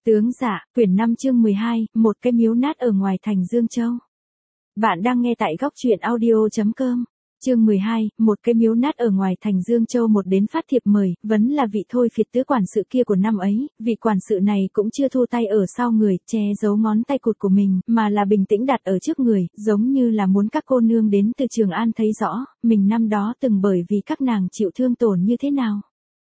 Tướng dạ, quyển 5 chương 12, một cái miếu nát ở ngoài thành Dương Châu. Bạn đang nghe tại góc truyện audio.com. Chương 12, một cái miếu nát ở ngoài thành Dương Châu. Một đến phát thiệp mời, vấn là vị thôi phiệt tứ quản sự kia của năm ấy, vị quản sự này cũng chưa thu tay ở sau người, che giấu ngón tay cụt của mình, mà là bình tĩnh đặt ở trước người, giống như là muốn các cô nương đến từ Trường An thấy rõ, mình năm đó từng bởi vì các nàng chịu thương tổn như thế nào.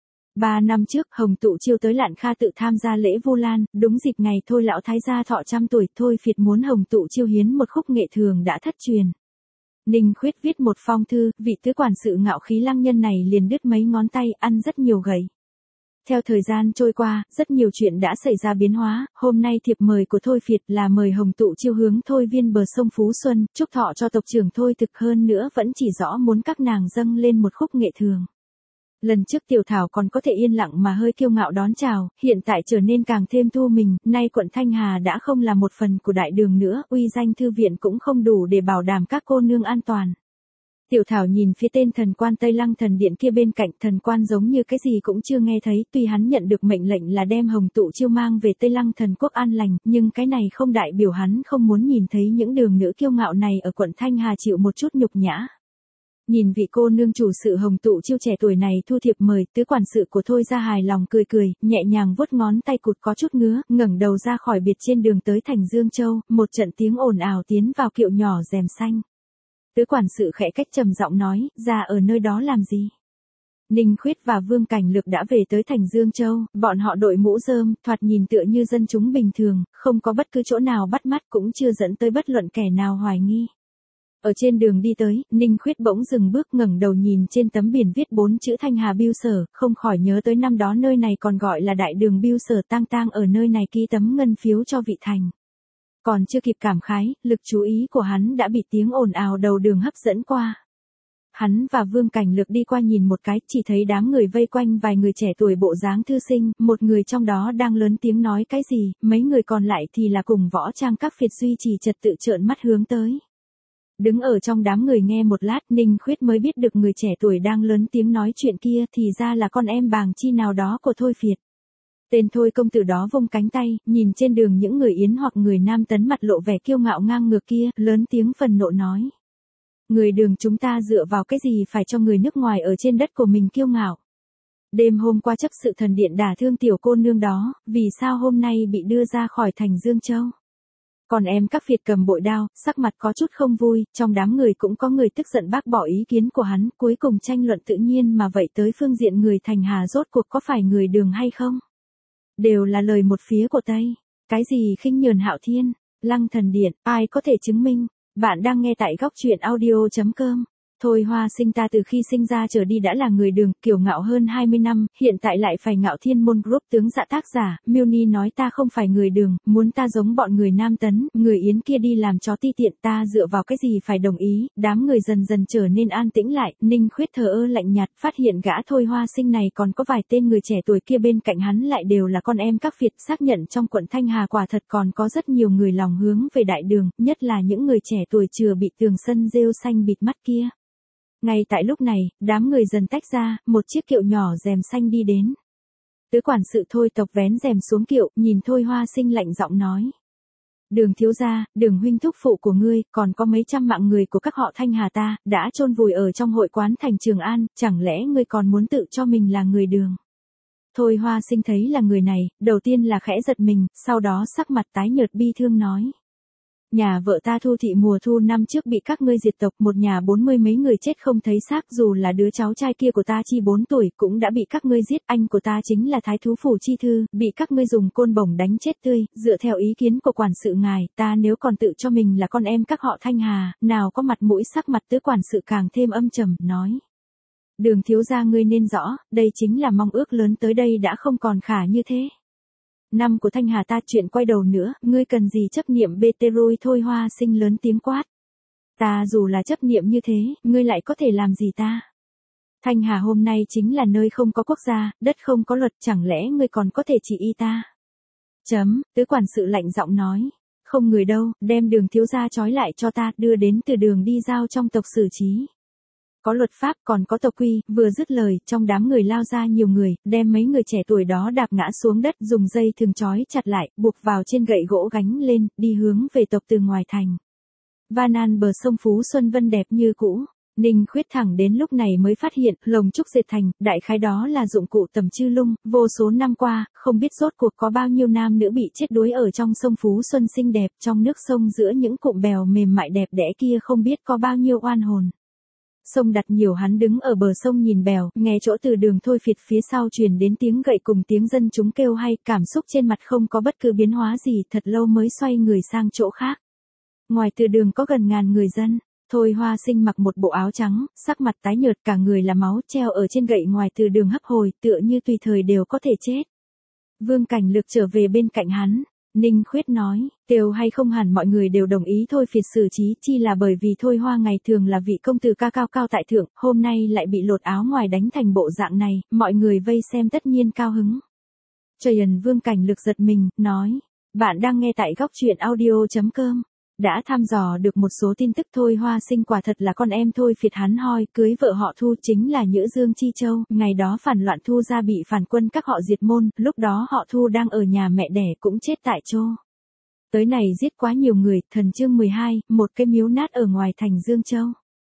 3 năm trước, Hồng Tụ Chiêu tới Lạn Kha tự tham gia lễ Vu Lan, đúng dịp ngày thôi lão thái gia thọ 100 tuổi, thôi phiệt muốn Hồng Tụ Chiêu hiến một khúc nghệ thường đã thất truyền. Ninh Khuyết viết một phong thư, vị tứ quản sự ngạo khí lăng nhân này liền đứt mấy ngón tay, ăn rất nhiều gậy. Theo thời gian trôi qua, rất nhiều chuyện đã xảy ra biến hóa, hôm nay thiệp mời của thôi phiệt là mời Hồng Tụ Chiêu hướng thôi viên bờ sông Phú Xuân, chúc thọ cho tộc trưởng thôi thực, hơn nữa vẫn chỉ rõ muốn các nàng dâng lên một khúc nghệ thường. Lần trước Tiểu Thảo còn có thể yên lặng mà hơi kiêu ngạo đón chào, hiện tại trở nên càng thêm thu mình, nay quận Thanh Hà đã không là một phần của đại đường nữa, uy danh thư viện cũng không đủ để bảo đảm các cô nương an toàn. Tiểu Thảo nhìn phía tên thần quan Tây Lăng thần điện kia bên cạnh, thần quan giống như cái gì cũng chưa nghe thấy, tuy hắn nhận được mệnh lệnh là đem Hồng Tụ Chiêu mang về Tây Lăng thần quốc an lành, nhưng cái này không đại biểu hắn không muốn nhìn thấy những đường nữ kiêu ngạo này ở quận Thanh Hà chịu một chút nhục nhã. Nhìn vị cô nương chủ sự Hồng Tụ Chiêu trẻ tuổi này thu thiệp mời, tứ quản sự của thôi ra hài lòng cười cười, nhẹ nhàng vuốt ngón tay cụt có chút ngứa, ngẩng đầu ra khỏi biệt trên đường tới thành Dương Châu, một trận tiếng ồn ào tiến vào kiệu nhỏ rèm xanh. Tứ quản sự khẽ cách trầm giọng nói, ra ở nơi đó làm gì? Ninh Khuyết và Vương Cảnh Lược đã về tới thành Dương Châu, bọn họ đội mũ rơm, thoạt nhìn tựa như dân chúng bình thường, không có bất cứ chỗ nào bắt mắt, cũng chưa dẫn tới bất luận kẻ nào hoài nghi. Ở trên đường đi tới, Ninh Khuyết bỗng dừng bước, ngẩng đầu nhìn trên tấm biển viết 4 chữ Thanh Hà Biêu Sở, không khỏi nhớ tới năm đó nơi này còn gọi là Đại Đường Biêu Sở, tang tang ở nơi này ký tấm ngân phiếu cho vị thành. Còn chưa kịp cảm khái, lực chú ý của hắn đã bị tiếng ồn ào đầu đường hấp dẫn qua. Hắn và Vương Cảnh Lược đi qua nhìn một cái, chỉ thấy đám người vây quanh vài người trẻ tuổi bộ dáng thư sinh, một người trong đó đang lớn tiếng nói cái gì, mấy người còn lại thì là cùng võ trang các phiệt duy trì trật tự trợn mắt hướng tới. Đứng ở trong đám người nghe một lát, Ninh Khuyết mới biết được người trẻ tuổi đang lớn tiếng nói chuyện kia thì ra là con em Bàng Chi nào đó của thôi phiệt. Tên thôi công tử đó vung cánh tay, nhìn trên đường những người Yến hoặc người Nam Tấn mặt lộ vẻ kiêu ngạo ngang ngược kia, lớn tiếng phần nộ nói. Người Đường chúng ta dựa vào cái gì phải cho người nước ngoài ở trên đất của mình kiêu ngạo? Đêm hôm qua chấp sự thần điện đả thương tiểu cô nương đó, vì sao hôm nay bị đưa ra khỏi thành Dương Châu? Còn em các phiệt cầm bội đao, sắc mặt có chút không vui, trong đám người cũng có người tức giận bác bỏ ý kiến của hắn, cuối cùng tranh luận tự nhiên mà vậy tới phương diện người Thành Hà rốt cuộc có phải người Đường hay không? Đều là lời một phía của Tây. Cái gì khinh nhờn Hạo Thiên, Lăng thần điện, ai có thể chứng minh? Bạn đang nghe tại góc truyện audio.com. Thôi Hoa Sinh ta từ khi sinh ra trở đi đã là người Đường, kiêu ngạo hơn 20 năm, hiện tại lại phải ngạo Thiên Môn Group tướng dạ tác giả, Miêu nói ta không phải người Đường, muốn ta giống bọn người Nam Tấn, người Yến kia đi làm chó ti tiện, ta dựa vào cái gì phải đồng ý, đám người dần dần trở nên an tĩnh lại, Ninh Khuyết thờ ơ lạnh nhạt, phát hiện gã Thôi Hoa Sinh này còn có vài tên người trẻ tuổi kia bên cạnh hắn lại đều là con em các phiệt, xác nhận trong quận Thanh Hà quả thật còn có rất nhiều người lòng hướng về đại đường, nhất là những người trẻ tuổi chưa bị tường sân rêu xanh bịt mắt kia. Ngay tại lúc này, đám người dần tách ra, một chiếc kiệu nhỏ rèm xanh đi đến. Tứ quản sự Thôi tộc vén rèm xuống kiệu, nhìn Thôi Hoa Sinh lạnh giọng nói. Đường thiếu gia, Đường huynh thúc phụ của ngươi, còn có mấy trăm mạng người của các họ Thanh Hà ta, đã chôn vùi ở trong hội quán thành Trường An, chẳng lẽ ngươi còn muốn tự cho mình là người Đường? Thôi Hoa Sinh thấy là người này, đầu tiên là khẽ giật mình, sau đó sắc mặt tái nhợt bi thương nói. Nhà vợ ta Thu thị mùa thu năm trước bị các ngươi diệt tộc, một nhà 40 mấy người chết không thấy xác, dù là đứa cháu trai kia của ta Chi 4 tuổi cũng đã bị các ngươi giết, anh của ta chính là Thái thú phủ Chi Thư, bị các ngươi dùng côn bổng đánh chết tươi, dựa theo ý kiến của quản sự ngài, ta nếu còn tự cho mình là con em các họ Thanh Hà, nào có mặt mũi, sắc mặt tứ quản sự càng thêm âm trầm, nói. Đường thiếu gia ngươi nên rõ, đây chính là mong ước lớn tới đây đã không còn khả như thế. Năm của Thanh Hà ta chuyện quay đầu nữa, ngươi cần gì chấp niệm bê rồi? Thôi Hoa Sinh lớn tiếng quát. Ta dù là chấp niệm như thế, ngươi lại có thể làm gì ta? Thanh Hà hôm nay chính là nơi không có quốc gia, đất không có luật, chẳng lẽ ngươi còn có thể chỉ y ta? Tứ quản sự lạnh giọng nói. Không người đâu, đem Đường thiếu gia trói lại cho ta, đưa đến từ đường đi giao trong tộc xử trí. có luật pháp, còn có tộc quy, vừa dứt lời, trong đám người lao ra nhiều người, đem mấy người trẻ tuổi đó đạp ngã xuống đất, dùng dây thừng trói chặt lại, buộc vào trên gậy gỗ gánh lên, đi hướng về tộc từ ngoài thành. Van bờ sông Phú Xuân Vân đẹp như cũ. Ninh Khuyết thẳng đến lúc này mới phát hiện, lồng trúc dệt thành, đại khái đó là dụng cụ tầm chư lung, vô số năm qua, không biết rốt cuộc có bao nhiêu nam nữ bị chết đuối ở trong sông Phú Xuân xinh đẹp, trong nước sông giữa những cụm bèo mềm mại đẹp đẽ kia không biết có bao nhiêu oan hồn. Sông đặt nhiều hắn đứng ở bờ sông nhìn bèo, nghe chỗ từ đường thôi phiệt phía sau truyền đến tiếng gậy cùng tiếng dân chúng kêu hay, cảm xúc trên mặt không có bất cứ biến hóa gì, thật lâu mới xoay người sang chỗ khác. Ngoài từ đường có gần ngàn người dân. Thôi Hoa Sinh mặc một bộ áo trắng, sắc mặt tái nhợt, cả người là máu, treo ở trên gậy ngoài từ đường hấp hồi, tựa như tùy thời đều có thể chết. Vương Cảnh Lực trở về bên cạnh hắn. Ninh Khuyết nói, Tiều hay không hẳn mọi người đều đồng ý thôi phiệt xử trí, chi là bởi vì Thôi Hoa ngày thường là vị công tử ca cao cao tại thượng, hôm nay lại bị lột áo ngoài đánh thành bộ dạng này, mọi người vây xem tất nhiên cao hứng. Trần Vương Cảnh Lực giật mình, nói, bạn đang nghe tại góc truyện audio.com. Đã thăm dò được một số tin tức. Thôi Hoa Sinh quả thật là con em Thôi phiệt hắn hoi, cưới vợ họ Thu chính là Nhữ Dương Chi Châu, ngày đó phản loạn Thu gia bị phản quân các họ diệt môn, lúc đó họ Thu đang ở nhà mẹ đẻ cũng chết tại chỗ. Tới này giết quá nhiều người. Thần chương 12, một cái miếu nát ở ngoài thành Dương Châu.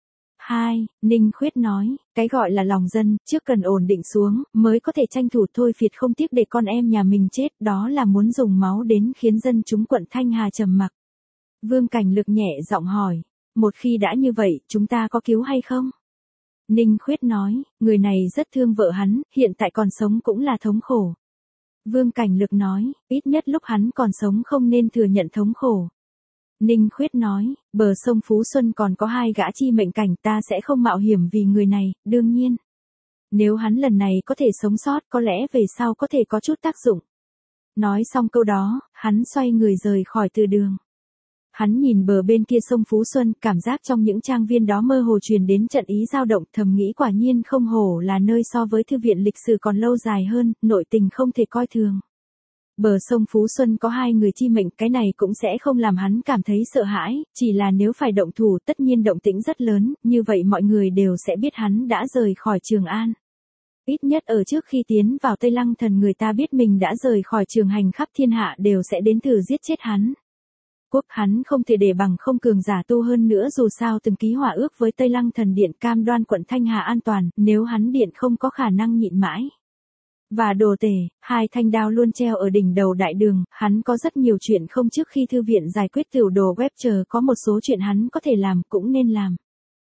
2. Ninh Khuyết nói, cái gọi là lòng dân, trước cần ổn định xuống, mới có thể tranh thủ. Thôi phiệt không tiếc để con em nhà mình chết, đó là muốn dùng máu đến khiến dân chúng quận Thanh Hà trầm mặc. Vương Cảnh Lực nhẹ giọng hỏi, một khi đã như vậy, chúng ta có cứu hay không? Ninh Khuyết nói, người này rất thương vợ hắn, hiện tại còn sống cũng là thống khổ. Vương Cảnh Lực nói, ít nhất lúc hắn còn sống không nên thừa nhận thống khổ. Ninh Khuyết nói, bờ sông Phú Xuân còn có 2 gã chi mệnh cảnh, ta sẽ không mạo hiểm vì người này, đương nhiên. Nếu hắn lần này có thể sống sót, có lẽ về sau có thể có chút tác dụng. Nói xong câu đó, hắn xoay người rời khỏi từ đường. Hắn nhìn bờ bên kia sông Phú Xuân, cảm giác trong những trang viên đó mơ hồ truyền đến trận ý dao động, thầm nghĩ quả nhiên không hổ là nơi so với thư viện lịch sử còn lâu dài hơn, nội tình không thể coi thường. Bờ sông Phú Xuân có 2 người chi mệnh, cái này cũng sẽ không làm hắn cảm thấy sợ hãi, chỉ là nếu phải động thủ tất nhiên động tĩnh rất lớn, như vậy mọi người đều sẽ biết hắn đã rời khỏi Trường An. Ít nhất ở trước khi tiến vào Tây Lăng Thần người ta biết mình đã rời khỏi trường hành khắp thiên hạ đều sẽ đến thử giết chết hắn. Quốc hắn không thể để bằng không cường giả tu hơn nữa, dù sao từng ký hòa ước với Tây Lăng Thần Điện cam đoan quận Thanh Hà an toàn, nếu hắn điện không có khả năng nhịn mãi. Và đồ tể, 2 thanh đao luôn treo ở đỉnh đầu đại đường, hắn có rất nhiều chuyện không trước khi thư viện giải quyết tiểu đồ web chờ có một số chuyện hắn có thể làm cũng nên làm.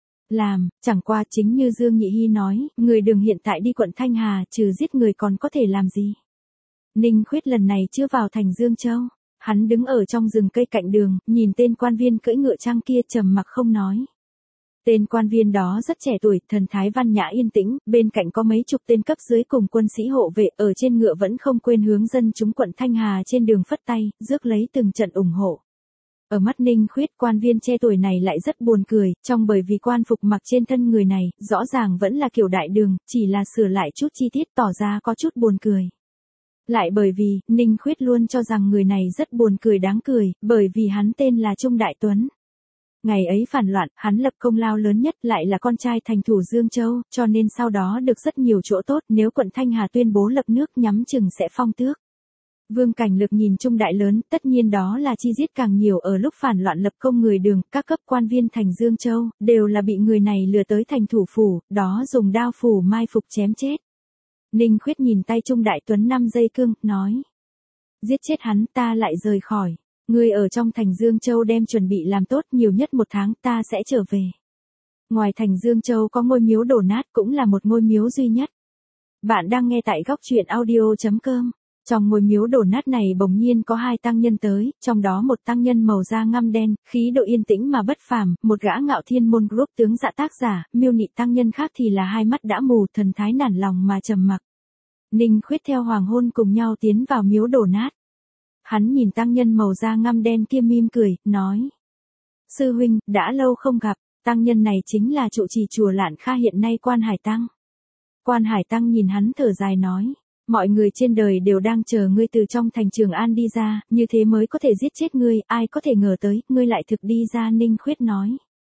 Chẳng qua chính như Dương Nhị Hy nói, người đường hiện tại đi quận Thanh Hà trừ giết người còn có thể làm gì. Ninh Khuyết lần này chưa vào thành Dương Châu. Hắn đứng ở trong rừng cây cạnh đường, nhìn tên quan viên cưỡi ngựa trăng kia trầm mặc không nói. Tên quan viên đó rất trẻ tuổi, thần thái văn nhã yên tĩnh, bên cạnh có mấy chục tên cấp dưới cùng quân sĩ hộ vệ, ở trên ngựa vẫn không quên hướng dân chúng quận Thanh Hà trên đường phất tay, rước lấy từng trận ủng hộ. Ở mắt Ninh Khuyết, quan viên trẻ tuổi này lại rất buồn cười, bởi vì quan phục mặc trên thân người này, rõ ràng vẫn là kiểu đại đường, chỉ là sửa lại chút chi tiết tỏ ra có chút buồn cười. Lại bởi vì, Ninh Khuyết luôn cho rằng người này rất buồn cười đáng cười, bởi vì hắn tên là Trung Đại Tuấn. Ngày ấy phản loạn, hắn lập công lao lớn nhất, lại là con trai thành thủ Dương Châu, cho nên sau đó được rất nhiều chỗ tốt, nếu quận Thanh Hà tuyên bố lập nước nhắm chừng sẽ phong tước. Vương Cảnh Lực nhìn Trung Đại lớn, tất nhiên đó là chi giết càng nhiều ở lúc phản loạn lập công người đường, các cấp quan viên thành Dương Châu, đều là bị người này lừa tới thành thủ phủ, đó dùng đao phủ mai phục chém chết. Ninh Khuyết nhìn tay Trung Đại Tuấn 5 giây cương, nói. Giết chết hắn ta lại rời khỏi. Ngươi ở trong thành Dương Châu đem chuẩn bị làm tốt, nhiều nhất 1 tháng ta sẽ trở về. Ngoài thành Dương Châu có ngôi miếu đổ nát, cũng là một ngôi miếu duy nhất. Bạn đang nghe tại góc truyện audio.com. Trong ngôi miếu đổ nát này bỗng nhiên có 2 tăng nhân tới, trong đó một tăng nhân màu da ngăm đen, khí độ yên tĩnh mà bất phàm, một gã Ngạo Thiên Môn Group tướng dạ tác giả, miêu nị tăng nhân khác thì là 2 mắt đã mù, thần thái nản lòng mà trầm mặc. Ninh Khuyết theo Hoàng Hôn cùng nhau tiến vào miếu đổ nát. Hắn nhìn tăng nhân màu da ngăm đen kia mỉm cười, nói. Sư huynh, đã lâu không gặp, tăng nhân này chính là trụ trì chùa Lạn Kha hiện nay Quan Hải Tăng. Quan Hải Tăng nhìn hắn thở dài nói. Mọi người trên đời đều đang chờ ngươi từ trong thành Trường An đi ra, như thế mới có thể giết chết ngươi, ai có thể ngờ tới, ngươi lại thực đi ra. Ninh Khuyết nói.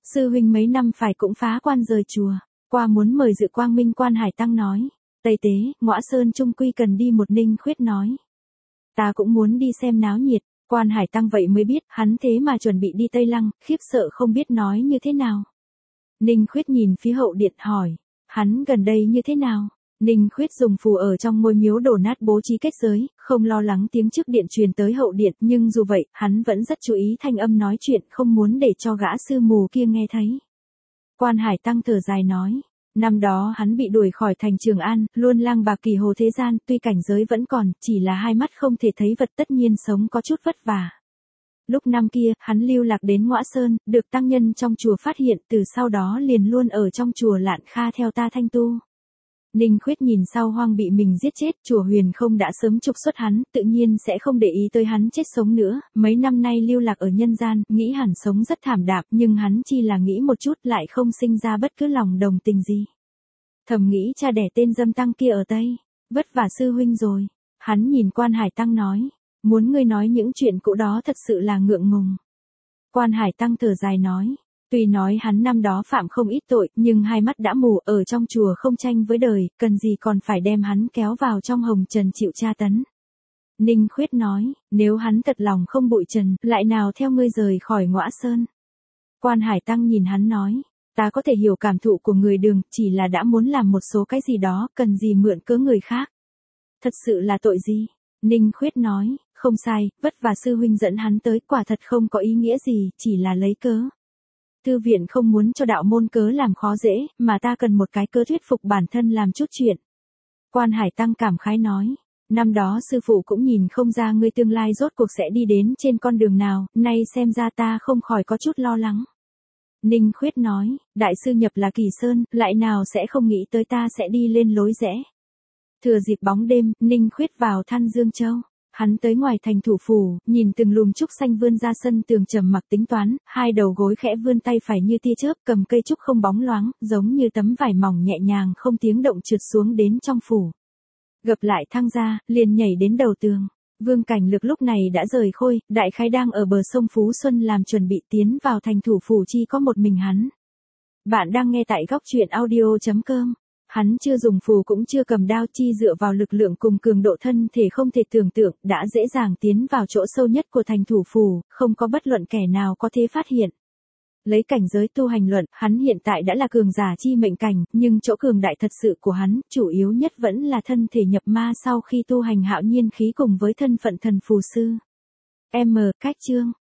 Sư huynh mấy năm phải cũng phá quan rời chùa, qua muốn mời dự Quang Minh. Quan Hải Tăng nói. Tây tế, Ngõa Sơn trung quy cần đi một. Ninh Khuyết nói. Ta cũng muốn đi xem náo nhiệt. Quan Hải Tăng vậy mới biết, hắn thế mà chuẩn bị đi Tây Lăng, khiếp sợ không biết nói như thế nào. Ninh Khuyết nhìn phía hậu điện hỏi. Hắn gần đây như thế nào? Ninh Khuyết dùng phù ở trong ngôi miếu đổ nát bố trí kết giới, không lo lắng tiếng trước điện truyền tới hậu điện, nhưng dù vậy, hắn vẫn rất chú ý thanh âm nói chuyện, không muốn để cho gã sư mù kia nghe thấy. Quan Hải Tăng thở dài nói. Năm đó hắn bị đuổi khỏi thành Trường An, luôn lang bạc kỳ hồ thế gian, tuy cảnh giới vẫn còn, chỉ là hai mắt không thể thấy vật, tất nhiên sống có chút vất vả. Lúc năm kia, hắn lưu lạc đến Ngõa Sơn, được tăng nhân trong chùa phát hiện, từ sau đó liền luôn ở trong chùa Lạn Kha theo ta thanh tu. Ninh Khuyết nhìn sau Hoang bị mình giết chết, chùa Huyền Không đã sớm trục xuất hắn, tự nhiên sẽ không để ý tới hắn chết sống nữa, mấy năm nay lưu lạc ở nhân gian, nghĩ hẳn sống rất thảm đạm, nhưng hắn chỉ là nghĩ một chút lại không sinh ra bất cứ lòng đồng tình gì. Thầm nghĩ cha đẻ tên dâm tăng kia ở Tây, vất vả sư huynh rồi. Hắn nhìn Quan Hải Tăng nói, muốn ngươi nói những chuyện cũ đó thật sự là ngượng ngùng. Quan Hải Tăng thở dài nói. Tuy nói hắn năm đó phạm không ít tội, nhưng hai mắt đã mù, ở trong chùa không tranh với đời, cần gì còn phải đem hắn kéo vào trong hồng trần chịu tra tấn. Ninh Khuyết nói, nếu hắn thật lòng không bụi trần, lại nào theo ngươi rời khỏi Ngõa Sơn. Quan Hải Tăng nhìn hắn nói, ta có thể hiểu cảm thụ của người Đường, chỉ là đã muốn làm một số cái gì đó, cần gì mượn cớ người khác. Thật sự là tội gì? Ninh Khuyết nói, không sai, vất vả sư huynh dẫn hắn tới, quả thật không có ý nghĩa gì, chỉ là lấy cớ. Thư viện không muốn cho đạo môn cớ làm khó dễ, mà ta cần một cái cớ thuyết phục bản thân làm chút chuyện. Quan Hải Tăng cảm khái nói, năm đó sư phụ cũng nhìn không ra ngươi tương lai rốt cuộc sẽ đi đến trên con đường nào, nay xem ra ta không khỏi có chút lo lắng. Ninh Khuyết nói, đại sư nhập là Kỳ Sơn, lại nào sẽ không nghĩ tới ta sẽ đi lên lối rẽ. Thừa dịp bóng đêm, Ninh Khuyết vào Than Dương Châu. Hắn tới ngoài thành thủ phủ, nhìn từng lùm trúc xanh vươn ra sân tường trầm mặc tính toán, hai đầu gối khẽ vươn tay phải như tia chớp cầm cây trúc không bóng loáng, giống như tấm vải mỏng nhẹ nhàng không tiếng động trượt xuống đến trong phủ. Gập lại thang ra, liền nhảy đến đầu tường. Vương Cảnh Lực lúc này đã rời Khôi, đại khái đang ở bờ sông Phú Xuân làm chuẩn bị tiến vào thành thủ phủ chi có một mình hắn. Bạn đang nghe tại góc truyện audio.com. Hắn chưa dùng phù cũng chưa cầm đao, chi dựa vào lực lượng cùng cường độ thân thể không thể tưởng tượng, đã dễ dàng tiến vào chỗ sâu nhất của thành thủ phủ, không có bất luận kẻ nào có thể phát hiện. Lấy cảnh giới tu hành luận, hắn hiện tại đã là cường giả chi mệnh cảnh, nhưng chỗ cường đại thật sự của hắn, chủ yếu nhất vẫn là thân thể nhập ma sau khi tu hành hạo nhiên khí cùng với thân phận thần phù sư. Cách chương